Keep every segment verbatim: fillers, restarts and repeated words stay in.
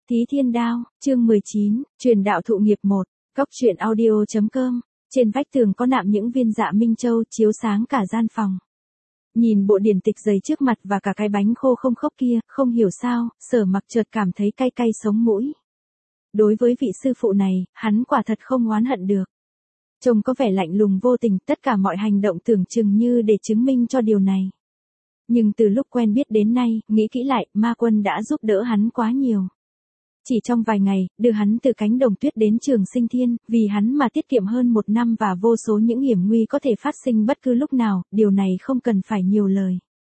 Thí Thiên Đao, chương mười chín, truyền đạo thụ nghiệp một, cốc truyện audio chấm com, trên vách tường có nạm những viên dạ minh châu chiếu sáng cả gian phòng. Nhìn bộ điển tịch dày trước mặt và cả cái bánh khô không khốc kia, không hiểu sao, Sở Mặc chợt cảm thấy cay cay sống mũi. Đối với vị sư phụ này, hắn quả thật không oán hận được. Trông có vẻ lạnh lùng vô tình, tất cả mọi hành động tưởng chừng như để chứng minh cho điều này. Nhưng từ lúc quen biết đến nay, nghĩ kỹ lại, Ma Quân đã giúp đỡ hắn quá nhiều. Chỉ trong vài ngày, đưa hắn từ cánh đồng tuyết đến Trường Sinh Thiên, vì hắn mà tiết kiệm hơn một năm và vô số những hiểm nguy có thể phát sinh bất cứ lúc nào, điều này không cần phải nhiều lời.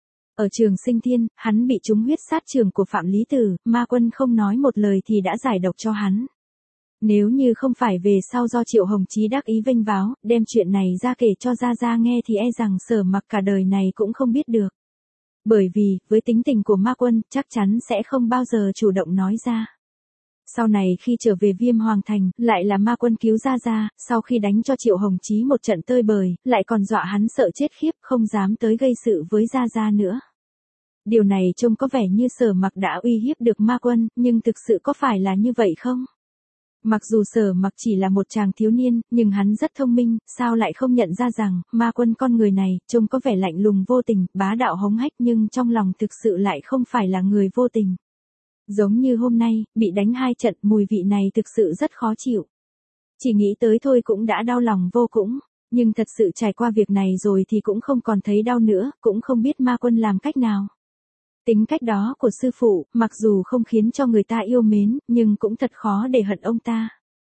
Ở Trường Sinh Thiên, hắn bị trúng huyết sát trường của Phạm Lý Tử, Ma Quân không nói một lời thì đã giải độc cho hắn. Nếu như không phải về sau do Triệu Hồng Chí đắc ý vênh váo, đem chuyện này ra kể cho Gia Gia nghe thì e rằng Sở Mặc cả đời này cũng không biết được. Bởi vì, với tính tình của Ma Quân, chắc chắn sẽ không bao giờ chủ động nói ra. Sau này khi trở về Viêm Hoàng Thành, lại là Ma Quân cứu Gia Gia, sau khi đánh cho Triệu Hồng Chí một trận tơi bời, lại còn dọa hắn sợ chết khiếp, không dám tới gây sự với Gia Gia nữa. Điều này trông có vẻ như Sở Mặc đã uy hiếp được Ma Quân, nhưng thực sự có phải là như vậy không? Mặc dù Sở Mặc chỉ là một chàng thiếu niên, nhưng hắn rất thông minh, sao lại không nhận ra rằng, Ma Quân con người này, trông có vẻ lạnh lùng vô tình, bá đạo hống hách nhưng trong lòng thực sự lại không phải là người vô tình. Giống như hôm nay, bị đánh hai trận, mùi vị này thực sự rất khó chịu. Chỉ nghĩ tới thôi cũng đã đau lòng vô cùng, nhưng thật sự trải qua việc này rồi thì cũng không còn thấy đau nữa, cũng không biết Ma Quân làm cách nào. Tính cách đó của sư phụ, mặc dù không khiến cho người ta yêu mến, nhưng cũng thật khó để hận ông ta.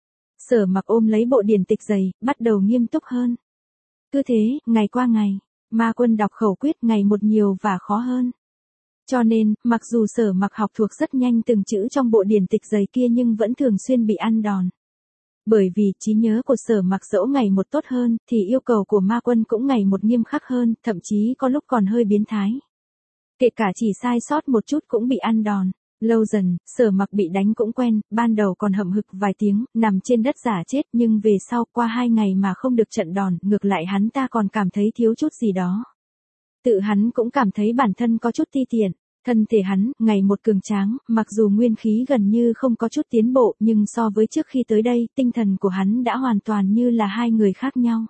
Sở Mặc ôm lấy bộ điển tịch dày, bắt đầu nghiêm túc hơn. Cứ thế, ngày qua ngày, Ma Quân đọc khẩu quyết ngày một nhiều và khó hơn. Cho nên, mặc dù Sở Mặc học thuộc rất nhanh từng chữ trong bộ điển tịch dày kia nhưng vẫn thường xuyên bị ăn đòn. Bởi vì trí nhớ của Sở Mặc dẫu ngày một tốt hơn, thì yêu cầu của Ma Quân cũng ngày một nghiêm khắc hơn, thậm chí có lúc còn hơi biến thái. Kể cả chỉ sai sót một chút cũng bị ăn đòn. Lâu dần, Sở Mặc bị đánh cũng quen, ban đầu còn hậm hực vài tiếng, nằm trên đất giả chết, nhưng về sau qua hai ngày mà không được trận đòn, ngược lại hắn ta còn cảm thấy thiếu chút gì đó. Tự hắn cũng cảm thấy bản thân có chút ti tiện, thân thể hắn, ngày một cường tráng, mặc dù nguyên khí gần như không có chút tiến bộ, nhưng so với trước khi tới đây, tinh thần của hắn đã hoàn toàn như là hai người khác nhau.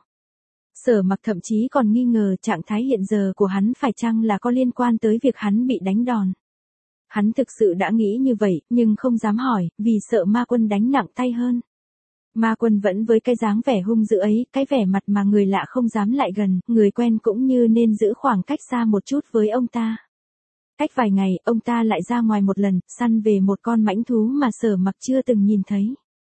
Sở Mặc thậm chí còn nghi ngờ trạng thái hiện giờ của hắn phải chăng là có liên quan tới việc hắn bị đánh đòn. Hắn thực sự đã nghĩ như vậy, nhưng không dám hỏi, vì sợ Ma Quân đánh nặng tay hơn. Ma Quân vẫn với cái dáng vẻ hung dữ ấy, cái vẻ mặt mà người lạ không dám lại gần, người quen cũng như nên giữ khoảng cách xa một chút với ông ta. Cách vài ngày, ông ta lại ra ngoài một lần, săn về một con mãnh thú mà Sở Mặc chưa từng nhìn thấy.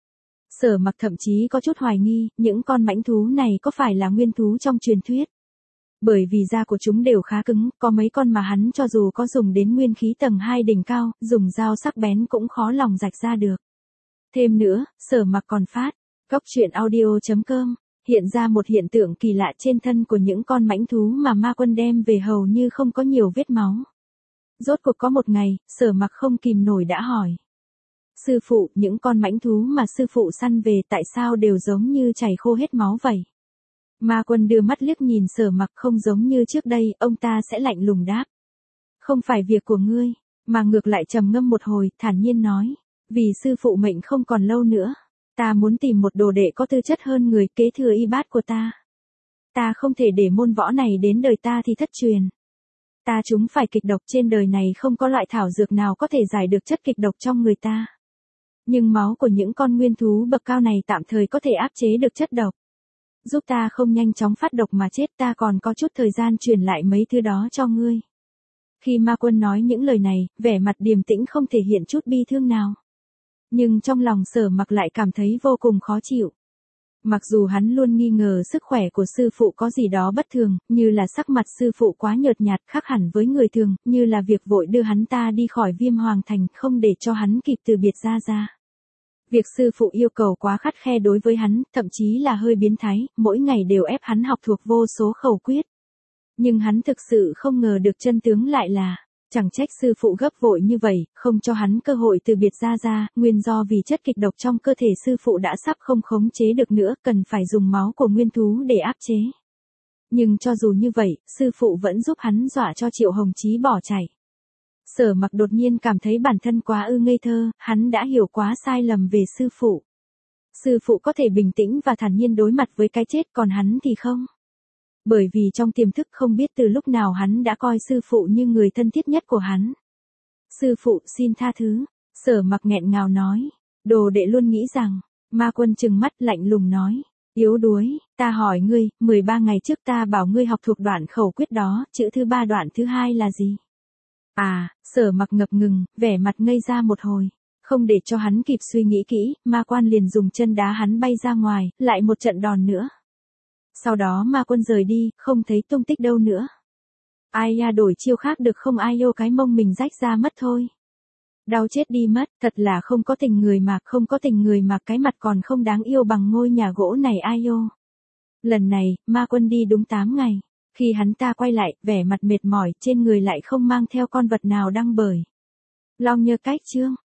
Sở Mặc thậm chí có chút hoài nghi, những con mãnh thú này có phải là nguyên thú trong truyền thuyết. Bởi vì da của chúng đều khá cứng, có mấy con mà hắn cho dù có dùng đến nguyên khí tầng hai đỉnh cao, dùng dao sắc bén cũng khó lòng rạch ra được. Thêm nữa, Sở Mặc còn phát, cốc truyện audio chấm com, hiện ra một hiện tượng kỳ lạ trên thân của những con mãnh thú mà Ma Quân đem về hầu như không có nhiều vết máu. Rốt cuộc có một ngày, Sở Mặc không kìm nổi đã hỏi. Sư phụ, những con mãnh thú mà sư phụ săn về tại sao đều giống như chảy khô hết máu vậy? Ma Quân đưa mắt liếc nhìn Sở Mặc, không giống như trước đây, ông ta sẽ lạnh lùng đáp. Không phải việc của ngươi, mà ngược lại trầm ngâm một hồi, thản nhiên nói. Vì sư phụ mệnh không còn lâu nữa, ta muốn tìm một đồ đệ có tư chất hơn người kế thừa y bát của ta. Ta không thể để môn võ này đến đời ta thì thất truyền. Ta chúng phải kịch độc, trên đời này không có loại thảo dược nào có thể giải được chất kịch độc trong người ta. Nhưng máu của những con nguyên thú bậc cao này tạm thời có thể áp chế được chất độc. Giúp ta không nhanh chóng phát độc mà chết, ta còn có chút thời gian truyền lại mấy thứ đó cho ngươi. Khi Ma Quân nói những lời này, vẻ mặt điềm tĩnh không thể hiện chút bi thương nào. Nhưng trong lòng Sở Mặc lại cảm thấy vô cùng khó chịu. Mặc dù hắn luôn nghi ngờ sức khỏe của sư phụ có gì đó bất thường, như là sắc mặt sư phụ quá nhợt nhạt khác hẳn với người thường, như là việc vội đưa hắn ta đi khỏi Viêm Hoàng Thành không để cho hắn kịp từ biệt Gia Gia. Việc sư phụ yêu cầu quá khắt khe đối với hắn, thậm chí là hơi biến thái, mỗi ngày đều ép hắn học thuộc vô số khẩu quyết. Nhưng hắn thực sự không ngờ được chân tướng lại là, chẳng trách sư phụ gấp vội như vậy, không cho hắn cơ hội từ biệt Gia Gia, nguyên do vì chất kịch độc trong cơ thể sư phụ đã sắp không khống chế được nữa, cần phải dùng máu của nguyên thú để áp chế. Nhưng cho dù như vậy, sư phụ vẫn giúp hắn dọa cho Triệu Hồng Chí bỏ chạy. Sở Mặc đột nhiên cảm thấy bản thân quá ư ngây thơ, hắn đã hiểu quá sai lầm về sư phụ. Sư phụ có thể bình tĩnh và thản nhiên đối mặt với cái chết, còn hắn thì không. Bởi vì trong tiềm thức không biết từ lúc nào hắn đã coi sư phụ như người thân thiết nhất của hắn. Sư phụ xin tha thứ, Sở Mặc nghẹn ngào nói. Đồ đệ luôn nghĩ rằng, Ma Quân trừng mắt lạnh lùng nói. Yếu đuối, ta hỏi ngươi, mười ba ngày trước ta bảo ngươi học thuộc đoạn khẩu quyết đó, chữ thứ ba đoạn thứ hai là gì? À, Sở Mặc ngập ngừng, vẻ mặt ngây ra một hồi. Không để cho hắn kịp suy nghĩ kỹ, Ma Quan liền dùng chân đá hắn bay ra ngoài, lại một trận đòn nữa. Sau đó Ma Quân rời đi, không thấy tung tích đâu nữa. Ai ya đổi chiêu khác được không, ai ô cái mông mình rách ra mất thôi. Đau chết đi mất, thật là không có tình người mà, không có tình người mà, cái mặt còn không đáng yêu bằng ngôi nhà gỗ này ai ô. Lần này, Ma Quân đi đúng tám ngày. Khi hắn ta quay lại, vẻ mặt mệt mỏi, trên người lại không mang theo con vật nào đăng bởi. Long Nhơ Cách Chương